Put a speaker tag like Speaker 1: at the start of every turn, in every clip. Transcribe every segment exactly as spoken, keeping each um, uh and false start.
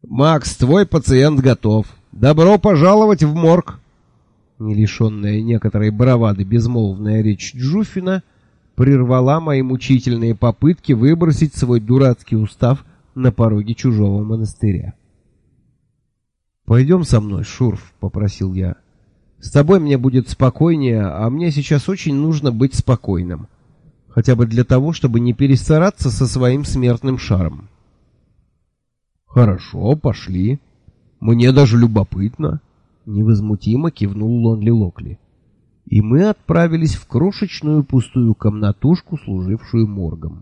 Speaker 1: «Макс, твой пациент готов. Добро пожаловать в морг!» Не лишенная некоторой бравады безмолвная речь Джуффина прервала мои мучительные попытки выбросить свой дурацкий устав на пороге чужого монастыря. «Пойдем со мной, Шурф», — попросил я. «С тобой мне будет спокойнее, а мне сейчас очень нужно быть спокойным. Хотя бы для того, чтобы не перестараться со своим смертным шаром». «Хорошо, пошли. Мне даже любопытно», — невозмутимо кивнул Лонли Локли. И мы отправились в крошечную пустую комнатушку, служившую моргом.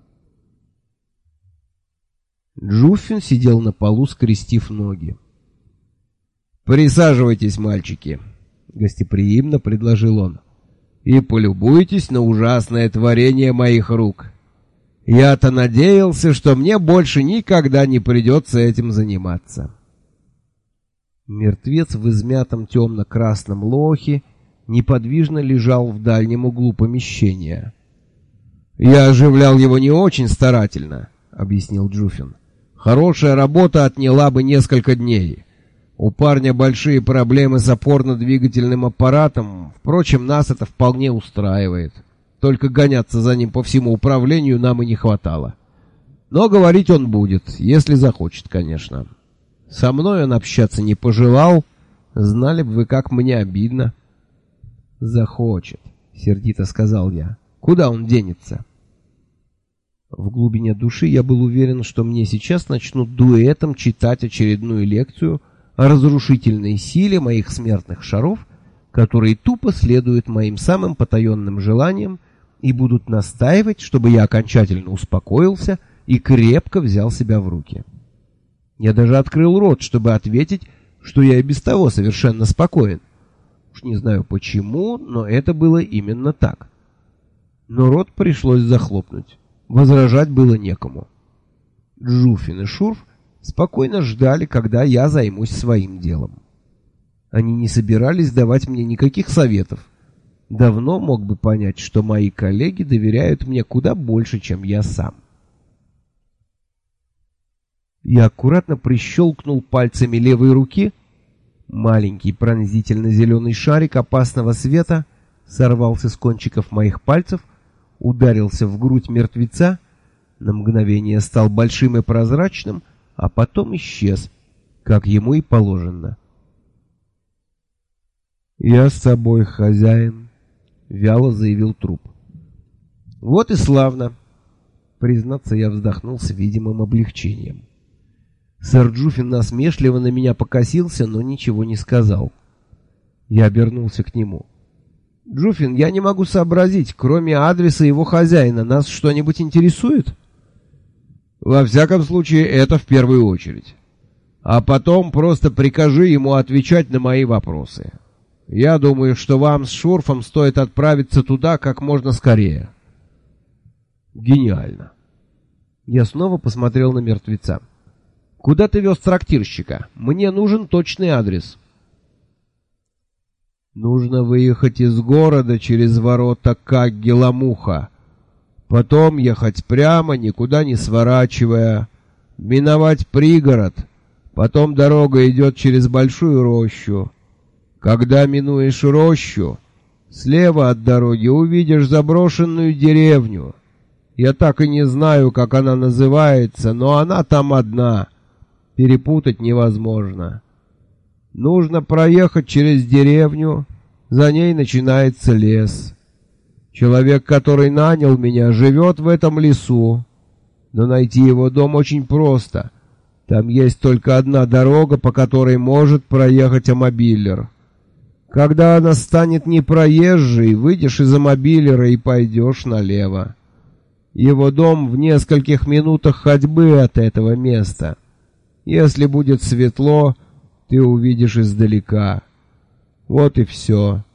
Speaker 1: Джуффин сидел на полу, скрестив ноги. «Присаживайтесь, мальчики», — гостеприимно предложил он, — «и полюбуйтесь на ужасное творение моих рук. Я-то надеялся, что мне больше никогда не придется этим заниматься». Мертвец в измятом темно-красном лохе неподвижно лежал в дальнем углу помещения. «Я оживлял его не очень старательно», — объяснил Джуффин. «Хорошая работа отняла бы несколько дней. У парня большие проблемы с опорно-двигательным аппаратом, впрочем, нас это вполне устраивает. Только гоняться за ним по всему управлению нам и не хватало. Но говорить он будет, если захочет, конечно. Со мной он общаться не пожелал, знали бы вы, как мне обидно». «Захочет», — сердито сказал я. «Куда он денется?» В глубине души я был уверен, что мне сейчас начнут дуэтом читать очередную лекцию о разрушительной силе моих смертных шаров, которые тупо следуют моим самым потаенным желаниям и будут настаивать, чтобы я окончательно успокоился и крепко взял себя в руки. Я даже открыл рот, чтобы ответить, что я и без того совершенно спокоен. Уж не знаю почему, но это было именно так. Но рот пришлось захлопнуть. Возражать было некому. Джуффин и Шурф спокойно ждали, когда я займусь своим делом. Они не собирались давать мне никаких советов. Давно мог бы понять, что мои коллеги доверяют мне куда больше, чем я сам. Я аккуратно прищелкнул пальцами левой руки. Маленький пронзительно-зеленый шарик опасного света сорвался с кончиков моих пальцев, ударился в грудь мертвеца, на мгновение стал большим и прозрачным, а потом исчез, как ему и положено. «Я с тобой, хозяин», — вяло заявил труп. «Вот и славно», — признаться, я вздохнул с видимым облегчением. Сэр Джуффин насмешливо на меня покосился, но ничего не сказал. Я обернулся к нему. «Джуффин, я не могу сообразить, кроме адреса его хозяина, нас что-нибудь интересует?» «Во всяком случае, это в первую очередь. А потом просто прикажи ему отвечать на мои вопросы. Я думаю, что вам с Шурфом стоит отправиться туда как можно скорее». «Гениально». Я снова посмотрел на мертвеца. «Куда ты вез трактирщика? Мне нужен точный адрес». «Нужно выехать из города через ворота Каггеламуха, потом ехать прямо, никуда не сворачивая, миновать пригород, потом дорога идет через большую рощу. Когда минуешь рощу, слева от дороги увидишь заброшенную деревню. Я так и не знаю, как она называется, но она там одна». Перепутать невозможно. Нужно проехать через деревню, за ней начинается лес. Человек, который нанял меня, живет в этом лесу, но найти его дом очень просто. Там есть только одна дорога, по которой может проехать амобилер. Когда она станет непроезжей, выйдешь из амобилера и пойдешь налево. Его дом в нескольких минутах ходьбы от этого места. Если будет светло, ты увидишь издалека. Вот и все.